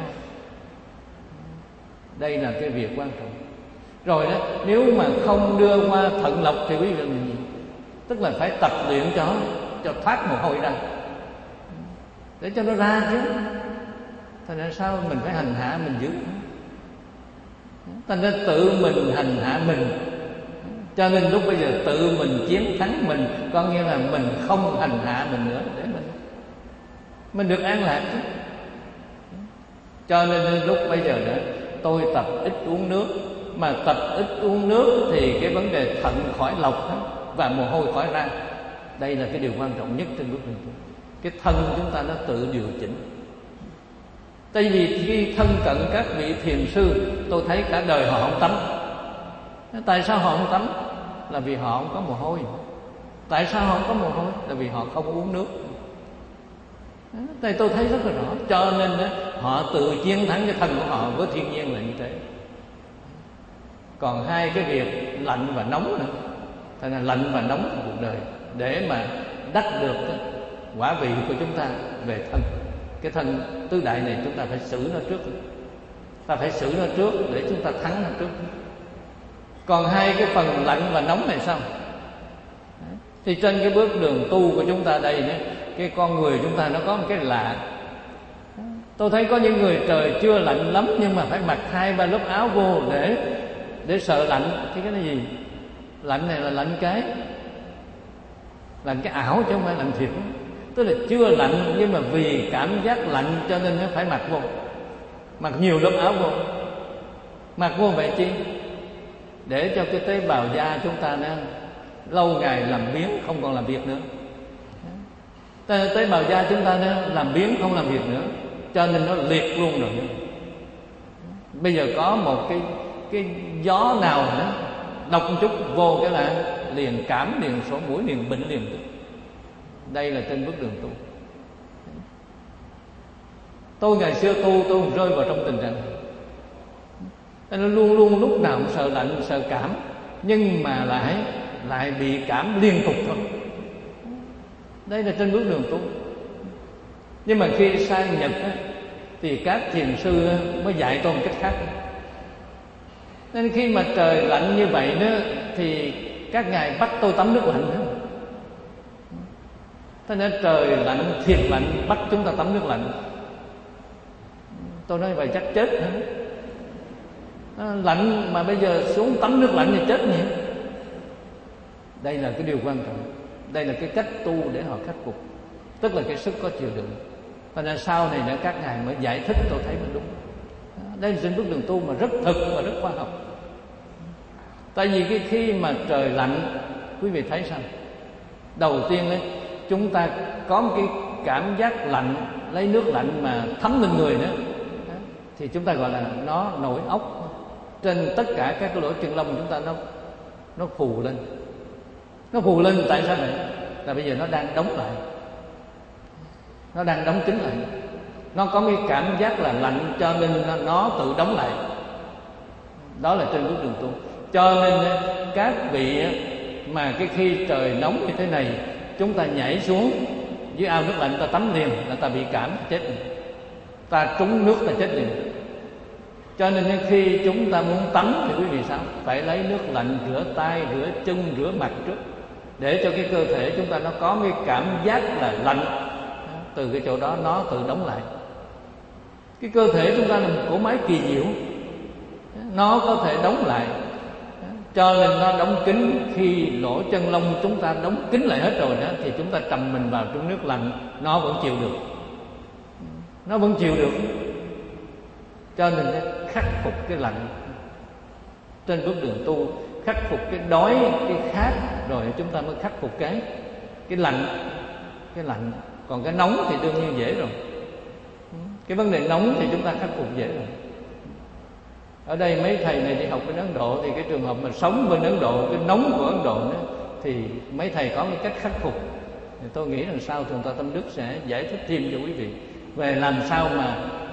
Đây là cái việc quan trọng. Rồi đó, nếu mà không đưa qua thận lọc thì quý vị làm gì? Tức là phải tập luyện cho cho thoát mồ hôi ra, để cho nó ra chứ. Thành ra sao mình phải hành hạ mình dữ. Thành ra tự mình hành hạ mình, cho nên lúc bây giờ tự mình chiến thắng mình, có nghĩa là mình không hành hạ mình nữa, để mình mình được an lạc chứ. Cho nên lúc bây giờ đó, tôi tập ít uống nước. Mà tập ít uống nước thì cái vấn đề thận khỏi lọc đó, và mồ hôi khỏi ra. Đây là cái điều quan trọng nhất trên bước đường tu. Cái thân chúng ta nó tự điều chỉnh. Tại vì khi thân cận các vị thiền sư, tôi thấy cả đời họ không tắm. Tại sao họ không tắm? Là vì họ không có mồ hôi. Tại sao họ không có mồ hôi? Là vì họ không uống nước. Tại tôi thấy rất là rõ. Cho nên đó, họ tự chiến thắng cái thân của họ với thiên nhiên là như thế. Còn hai cái việc lạnh và nóng nữa. Thành ra lạnh và nóng trong cuộc đời, để mà đắc được đó, quả vị của chúng ta về thân. Cái thân tứ đại này chúng ta phải xử nó trước. Ta phải xử nó trước để chúng ta thắng nó trước. Còn hai cái phần lạnh và nóng này sao? Thì trên cái bước đường tu của chúng ta đây nữa, cái con người chúng ta nó có một cái lạ. Tôi thấy có những người trời chưa lạnh lắm, nhưng mà phải mặc hai ba lớp áo vô để để sợ lạnh. Thì cái này gì? Lạnh này là lạnh cái lạnh cái ảo chứ không phải lạnh thiệt. Tức là chưa lạnh, nhưng mà vì cảm giác lạnh cho nên nó phải mặc vô, mặc nhiều lớp áo vô. Mặc vô vậy chi? Để cho cái tế bào da chúng ta nó lâu ngày làm biếng, không còn làm việc nữa. Tế bào da chúng ta nó làm biếng, không làm việc nữa, cho nên nó liệt luôn rồi. Bây giờ có một cái cái gió nào nữa độc một chút vô cái là liền cảm, liền sổ mũi, liền bệnh, liền tức. Đây là trên bước đường tu. Tôi ngày xưa tu, tôi rơi vào trong tình trạng này. Nó luôn luôn lúc nào cũng sợ lạnh, sợ cảm, nhưng mà lại lại bị cảm liên tục thôi. Đây là trên bước đường tu. Nhưng mà khi sang Nhật á, thì các thiền sư mới dạy tôi một cách khác. Nên khi mà trời lạnh như vậy đó, thì các ngài bắt tôi tắm nước lạnh nữa. Thế nên trời lạnh, thiệt lạnh, bắt chúng ta tắm nước lạnh. Tôi nói vậy chắc chết nữa. Lạnh mà bây giờ xuống tắm nước lạnh thì chết nhỉ. Đây là cái điều quan trọng. Đây là cái cách tu để họ khắc phục. Tức là cái sức có chịu đựng. Cho nên sau này nữa các ngài mới giải thích, tôi thấy mới đúng. Đây là trên bước đường tu mà rất thực và rất khoa học. Tại vì cái khi mà trời lạnh, quý vị thấy sao? Đầu tiên ấy, chúng ta có một cái cảm giác lạnh, lấy nước lạnh mà thấm lên người nữa, thì chúng ta gọi là nó nổi ốc. Trên tất cả các cái lỗ chân lông chúng ta nó nó phù lên. Nó phù lên tại sao vậy? Là bây giờ nó đang đóng lại. Nó đang đóng kín lại. Nó có cái cảm giác là lạnh, cho nên nó, nó tự đóng lại. Đó là trên bước đường tu. Cho nên các vị mà cái khi trời nóng như thế này, chúng ta nhảy xuống dưới ao nước lạnh, ta tắm liền là ta bị cảm, ta chết liền. Ta trúng nước ta chết liền. Cho nên khi chúng ta muốn tắm thì quý vị sao? Phải lấy nước lạnh rửa tay, rửa chân, rửa mặt trước, để cho cái cơ thể chúng ta nó có cái cảm giác là lạnh. Từ cái chỗ đó nó tự đóng lại. Cái cơ thể chúng ta là một cỗ máy kỳ diệu, nó có thể đóng lại. Cho nên nó đóng kín. Khi lỗ chân lông chúng ta đóng kín lại hết rồi đó, thì chúng ta trầm mình vào trong nước lạnh, nó vẫn chịu được. Nó vẫn chịu được. Cho nên khắc phục cái lạnh trên bước đường tu, khắc phục cái đói, cái khát, rồi chúng ta mới khắc phục cái cái lạnh. Cái lạnh. Còn cái nóng thì đương nhiên dễ rồi. Cái vấn đề nóng thì chúng ta khắc phục dễ rồi. Ở đây mấy thầy này đi học bên Ấn Độ, thì cái trường hợp mà sống bên Ấn Độ, cái nóng của Ấn Độ đó, thì mấy thầy có cái cách khắc phục. Thì tôi nghĩ rằng sau Thượng tọa Tâm Đức sẽ giải thích thêm cho quý vị về làm sao mà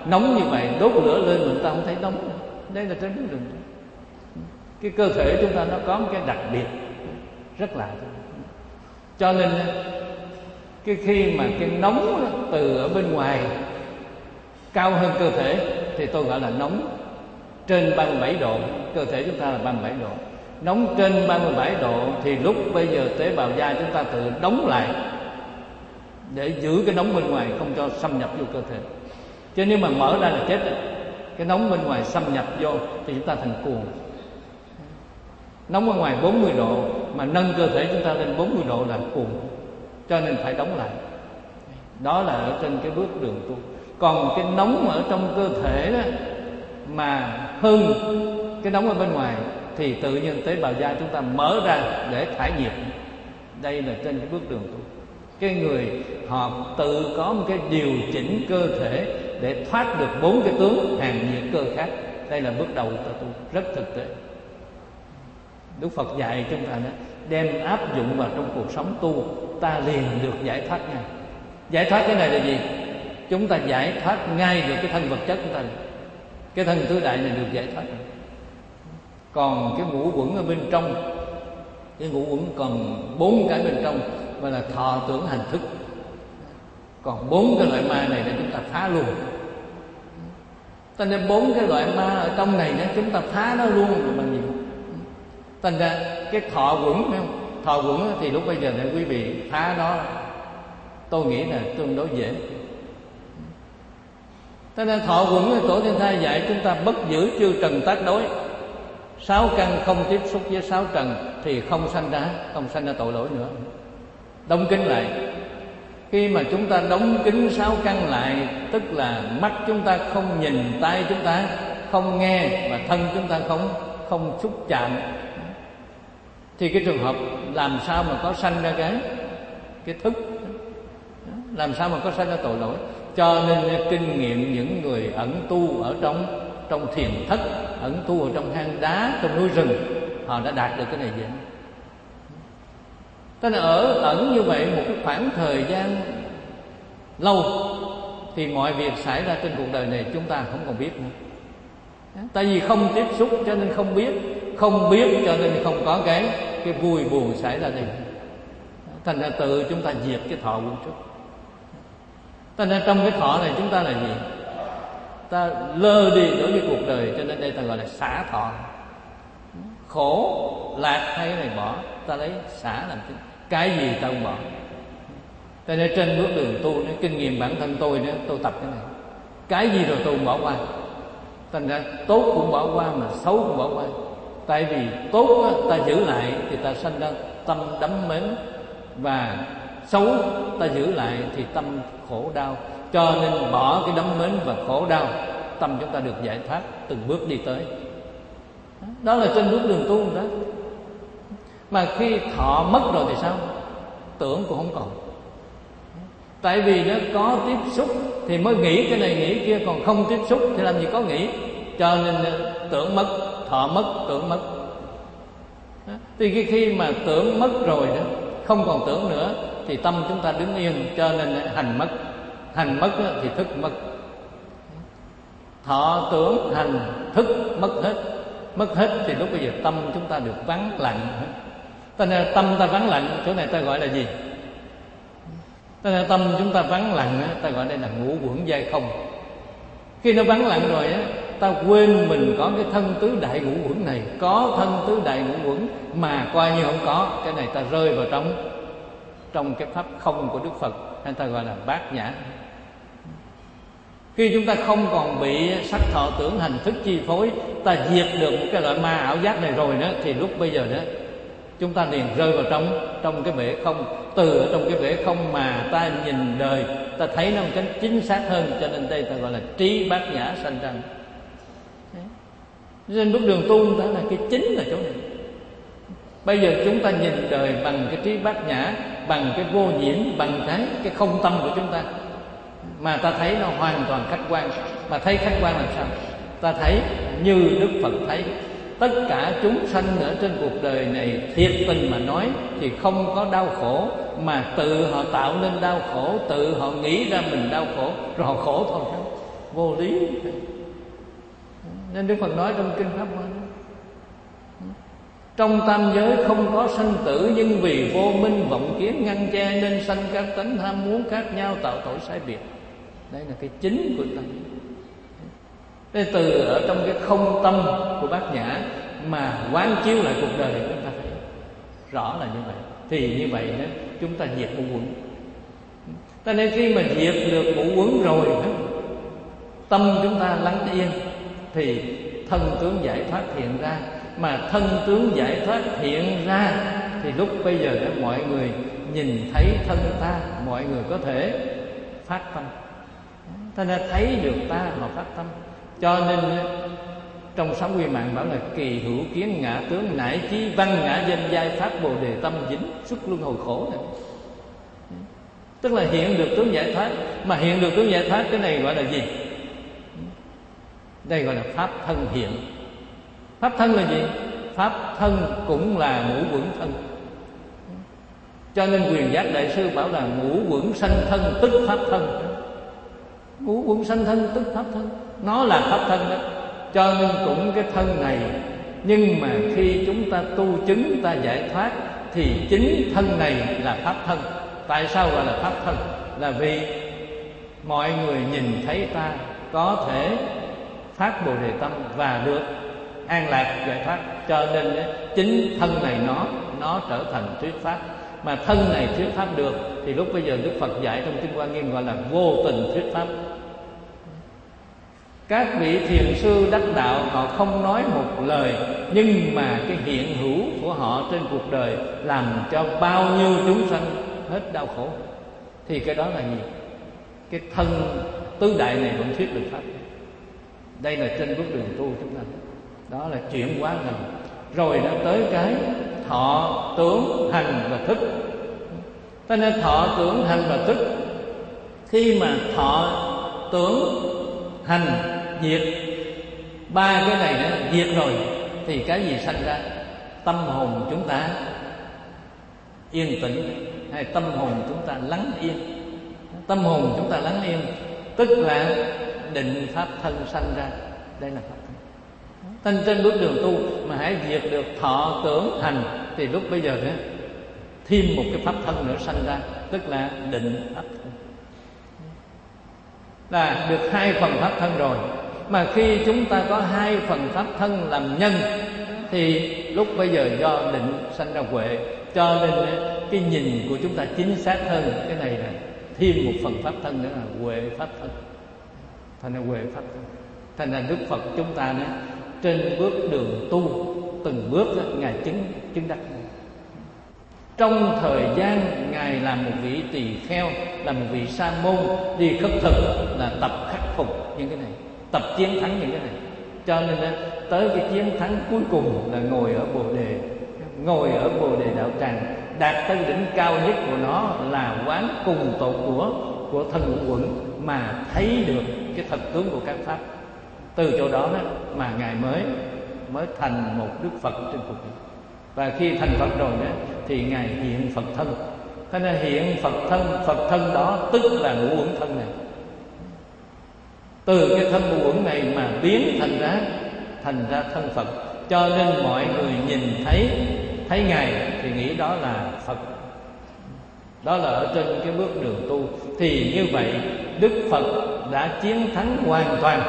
nóng như vậy, đốt lửa lên mà chúng ta không thấy nóng. Đây là trên bước đường tu. Cái cơ thể chúng ta nó có một cái đặc biệt rất lạ. Cho nên cái khi mà cái nóng từ ở bên ngoài cao hơn cơ thể thì tôi gọi là nóng trên ba mươi bảy độ. Cơ thể chúng ta là ba mươi bảy độ. Nóng trên ba mươi bảy độ thì lúc bây giờ tế bào da chúng ta tự đóng lại để giữ cái nóng bên ngoài không cho xâm nhập vô cơ thể. Chứ nếu mà mở ra là chết rồi. Cái nóng bên ngoài xâm nhập vô thì chúng ta thành cuồng. Nóng bên ngoài bốn mươi độ mà nâng cơ thể chúng ta lên bốn mươi độ là cuồng. Cho nên phải đóng lại. Đó là ở trên cái bước đường tu. Còn cái nóng ở trong cơ thể đó mà hơn cái nóng ở bên ngoài thì tự nhiên tế bào da chúng ta mở ra để thải nhiệt. Đây là trên cái bước đường tu. Cái người họ tự có một cái điều chỉnh cơ thể để thoát được bốn cái tướng hàn nhiệt cơ khác. Đây là bước đầu ta tu, rất thực tế. Đức Phật dạy chúng ta đó, đem áp dụng vào trong cuộc sống tu, ta liền được giải thoát ngay. Giải thoát cái này là gì? Chúng ta giải thoát ngay được cái thân vật chất của ta. Cái thân tứ đại này được giải thoát. Còn cái ngũ uẩn ở bên trong, cái ngũ uẩn còn bốn cái bên trong gọi là thọ tưởng hành thức. Còn bốn cái loại ma này để chúng ta phá luôn. Thành ra bốn cái loại ma ở trong này đó, chúng ta phá nó luôn bằng gì? Thành ra cái thọ uẩn, thọ uẩn thì lúc bây giờ này quý vị phá nó, tôi nghĩ là tương đối dễ. Cho nên thọ uẩn tổ Thiên Thai dạy chúng ta bất giữ chư trần tác đối. Sáu căn không tiếp xúc với sáu trần thì không sanh ra, không sanh ra tội lỗi nữa. Đóng kín lại. Khi mà chúng ta đóng kín sáu căn lại, tức là mắt chúng ta không nhìn, tai chúng ta không nghe, và thân chúng ta không không xúc chạm, thì cái trường hợp làm sao mà có sanh ra cái cái thức, làm sao mà có sanh ra tội lỗi. Cho nên kinh nghiệm những người ẩn tu ở trong trong thiền thất, ẩn tu ở trong hang đá, trong núi rừng, họ đã đạt được cái này vậy. Tức là ở ẩn như vậy một cái khoảng thời gian lâu thì mọi việc xảy ra trên cuộc đời này chúng ta không còn biết nữa. Tại vì không tiếp xúc cho nên không biết, không biết cho nên không có cái cái vui buồn xảy ra đây. Thành ra tự chúng ta diệt cái thọ uẩn trước. Thành ra trong cái thọ này chúng ta là gì? Ta lơ đi đối với cuộc đời, cho nên đây ta gọi là xả thọ. Khổ, lạc hay cái này bỏ, ta lấy xả làm chính. Cái gì ta không bỏ. Cho nên trên bước đường tu, nếu kinh nghiệm bản thân tôi nữa, tôi tập cái này. Cái gì rồi tôi không bỏ qua. Thành ra tốt cũng bỏ qua mà xấu cũng bỏ qua. Tại vì tốt á, ta giữ lại thì ta sanh ra tâm đắm mến, và xấu ta giữ lại thì tâm khổ đau. Cho nên bỏ cái đắm mến và khổ đau, tâm chúng ta được giải thoát, từng bước đi tới. Đó là trên bước đường tu đó. Mà khi thọ mất rồi thì sao? Tưởng cũng không còn. Tại vì nó có tiếp xúc thì mới nghĩ cái này nghĩ kia, còn không tiếp xúc thì làm gì có nghĩ. Cho nên tưởng mất, thọ mất, tưởng mất. Thì khi, khi mà tưởng mất rồi đó, không còn tưởng nữa, thì tâm chúng ta đứng yên. Cho nên hành mất. Hành mất thì thức mất. Thọ tưởng hành thức mất hết. Mất hết thì lúc bây giờ tâm chúng ta được vắng lặng. Cho nên tâm ta vắng lặng, chỗ này ta gọi là gì? Cho nên tâm chúng ta vắng lặng, ta gọi đây là ngũ uẩn giai không. Khi nó vắng lặng rồi á, ta quên mình có cái thân tứ đại ngũ uẩn này. Có thân tứ đại ngũ uẩn mà coi như không có. Cái này ta rơi vào trong Trong cái pháp không của Đức Phật, hay ta gọi là bát nhã. Khi chúng ta không còn bị sắc thọ tưởng hành thức chi phối, ta diệt được một cái loại ma ảo giác này rồi đó, thì lúc bây giờ đó chúng ta liền rơi vào trong trong cái bể không. Từ ở trong cái bể không mà ta nhìn đời, ta thấy nó một cách chính xác hơn. Cho nên đây ta gọi là trí bát nhã sanh ra. Nên bước đường tu đó là cái chính là chỗ này. Bây giờ chúng ta nhìn đời bằng cái trí bát nhã, bằng cái vô nhiễm, bằng cái cái không tâm của chúng ta, mà ta thấy nó hoàn toàn khách quan. Mà thấy khách quan làm sao? Ta thấy như Đức Phật thấy. Tất cả chúng sanh ở trên cuộc đời này, thiệt tình mà nói thì không có đau khổ, mà tự họ tạo nên đau khổ, tự họ nghĩ ra mình đau khổ, rồi họ khổ thôi. vô lý. Nên Đức Phật nói trong kinh Pháp Hoa, trong tam giới không có sanh tử, nhưng vì vô minh vọng kiến ngăn che nên sanh các tánh ham muốn khác nhau, tạo tội sai biệt. Đây là cái chính của tâm. Thế từ ở trong cái không tâm của Bát Nhã mà quán chiếu lại cuộc đời, chúng ta thấy rõ là như vậy. Thì như vậy đó, chúng ta diệt ngũ uẩn. Cho nên khi mà diệt được ngũ uẩn rồi đó, tâm chúng ta lắng yên thì thân tướng giải thoát hiện ra. Mà thân tướng giải thoát hiện ra thì lúc bây giờ đó mọi người nhìn thấy thân ta, mọi người có thể phát tâm. Ta đã thấy được ta họ phát tâm. Cho nên trong Sáu Quy Mạng bảo là kỳ hữu kiến ngã tướng, nải chí văn ngã danh giai, phát bồ đề tâm dính xuất luân hồi khổ này. Tức là hiện được tướng giải thoát. Mà hiện được tướng giải thoát, cái này gọi là gì? Đây gọi là pháp thân hiện. Pháp thân là gì? Pháp thân cũng là ngũ uẩn thân. Cho nên Quyền Giác Đại Sư bảo là ngũ uẩn sanh thân tức pháp thân. Ngũ uẩn sanh thân tức pháp thân, nó là pháp thân đó. Cho nên cũng cái thân này, nhưng mà khi chúng ta tu chứng, ta giải thoát, thì chính thân này là pháp thân. Tại sao gọi là pháp thân? Là vì mọi người nhìn thấy ta có thể phát bồ đề tâm và được an lạc giải thoát. Cho nên chính thân này nó nó trở thành thuyết pháp. Mà thân này thuyết pháp được thì lúc bây giờ Đức Phật dạy trong Kinh Hoa Nghiêm gọi là vô tình thuyết pháp. Các vị thiền sư đắc đạo họ không nói một lời, nhưng mà cái hiện hữu của họ trên cuộc đời làm cho bao nhiêu chúng sanh hết đau khổ. Thì cái đó là gì? Cái thân tứ đại này vẫn thuyết được pháp. Đây là trên bước đường tu chúng ta. Đó là chuyển hóa gần. Rồi nó tới cái thọ, tướng, hành và thức. Cho nên thọ, tướng, hành và thức, khi mà thọ, tướng, hành diệt, ba cái này nó diệt rồi thì cái gì sanh ra? Tâm hồn chúng ta yên tĩnh, hay tâm hồn chúng ta lắng yên. Tâm hồn chúng ta lắng yên tức là định pháp thân sanh ra. Đây là pháp thân. Tên trên bước đường tu mà hãy diệt được thọ, tưởng, hành thì lúc bây giờ nữa thêm một cái pháp thân nữa sanh ra, tức là định pháp thân. Là được hai phần pháp thân rồi. Mà khi chúng ta có hai phần pháp thân làm nhân thì lúc bây giờ do định sanh ra huệ. Cho nên cái nhìn của chúng ta chính xác hơn. Cái này là thêm một phần pháp thân nữa là huệ pháp thân. Thành là huệ pháp thân. Thành là Đức Phật chúng ta nữa, trên bước đường tu từng bước đó, Ngài chứng chứng đắc. Trong thời gian Ngài làm một vị tỳ kheo, là một vị sa môn đi khất thực, là tập khắc phục những cái này, tập chiến thắng những cái này. Cho nên đó, tới cái chiến thắng cuối cùng là ngồi ở Bồ Đề, ngồi ở Bồ Đề đạo tràng, đạt tới đỉnh cao nhất của nó là quán cùng tột của của thân ngũ uẩn, mà thấy được cái thật tướng của các pháp. Từ chỗ đó, đó mà Ngài mới mới thành một Đức Phật trên cuộc đời. Và khi thành Phật rồi đó thì Ngài hiện Phật thân. Thế nên hiện Phật thân, Phật thân đó tức là ngũ uẩn thân này. Từ cái thân ngũ uẩn này mà biến thành ra thành ra thân Phật. Cho nên mọi người nhìn thấy thấy Ngài thì nghĩ đó là Phật. Đó là ở trên cái bước đường tu. Thì như vậy Đức Phật đã chiến thắng hoàn toàn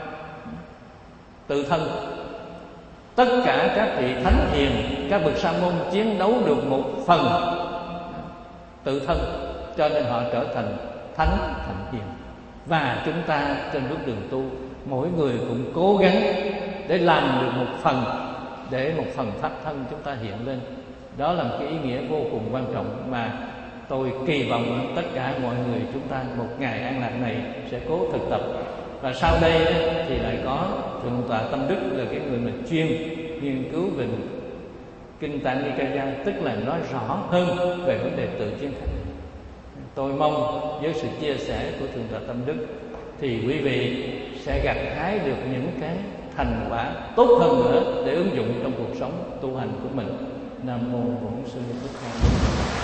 tự thân. Tất cả các vị thánh hiền, các bậc sa môn chiến đấu được một phần tự thân, cho nên họ trở thành thánh thành hiền. Và chúng ta trên bước đường tu, mỗi người cũng cố gắng để làm được một phần, để một phần pháp thân chúng ta hiện lên. Đó là một cái ý nghĩa vô cùng quan trọng mà tôi kỳ vọng tất cả mọi người chúng ta một ngày an lạc này sẽ cố thực tập. Và sau đây thì lại có Thượng tọa Tâm Đức là cái người mà chuyên nghiên cứu về Kinh Tạng Nikaya, tức là nói rõ hơn về vấn đề tự chiến thắng. Tôi mong với sự chia sẻ của Thượng tọa Tâm Đức thì quý vị sẽ gặt hái được những cái thành quả tốt hơn nữa để ứng dụng trong cuộc sống tu hành của mình. Nam mô Bổn Sư Thích Ca Mâu Ni Phật.